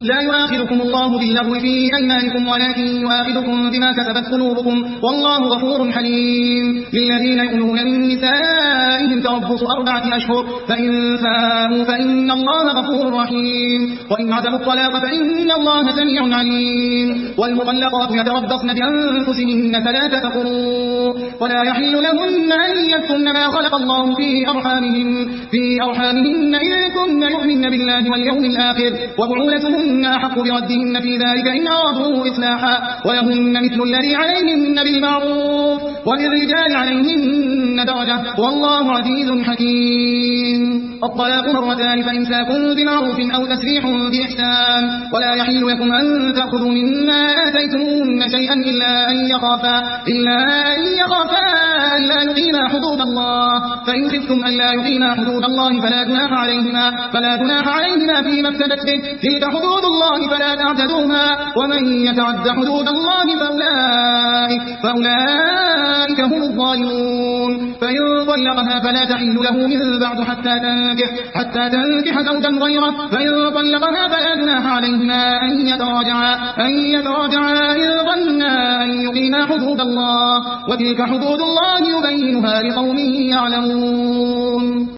لا يؤاخذكم الله باللغو في أيمانكم ولكن يؤاخذكم بما كسبت قلوبكم والله غفور حليم. للذين يؤلون من نسائهم تربص 4 أشهر فإن فاءوا فإن الله غفور رحيم. وإن عزموا الطلاق فإن الله سميع عليم. والمطلقات يتربصن بأنفسهن 3 قروء ولا يحل لهن أن يكتمن ما خلق الله في أرحامهن إن كن يؤمن بالله واليوم الآخر وبعولتهن أحق بردهن في ذلك إن أرادوا إصلاحا ولهن مثل الذي عليهن بالمعروف وللرجال عليهن درجة والله عزيز حكيم. الطلاق 2 فإمساك بمعروف أو تسريح بإحسان. ولا يحل لكم أن تأخذوا مما آتيتموهن شيئا إلا أن يخافا ألا يقيما حدود الله فإن خفتم ألا يقيما حدود الله فلا جناح عليهما فيما افتدت به تلك حدود الله فلا تعتدوها ومن يتعد حدود الله فأولئك هم الظالمون. فإن طلقها فلا تحل له من بعد حتى تنكح زوجا غيره. فإن طلقها فلا جناح عليهما أن يتراجعا إن ظنا أن يقيما حدود الله وتلك حدود الله يبينها لقوم يعلمون.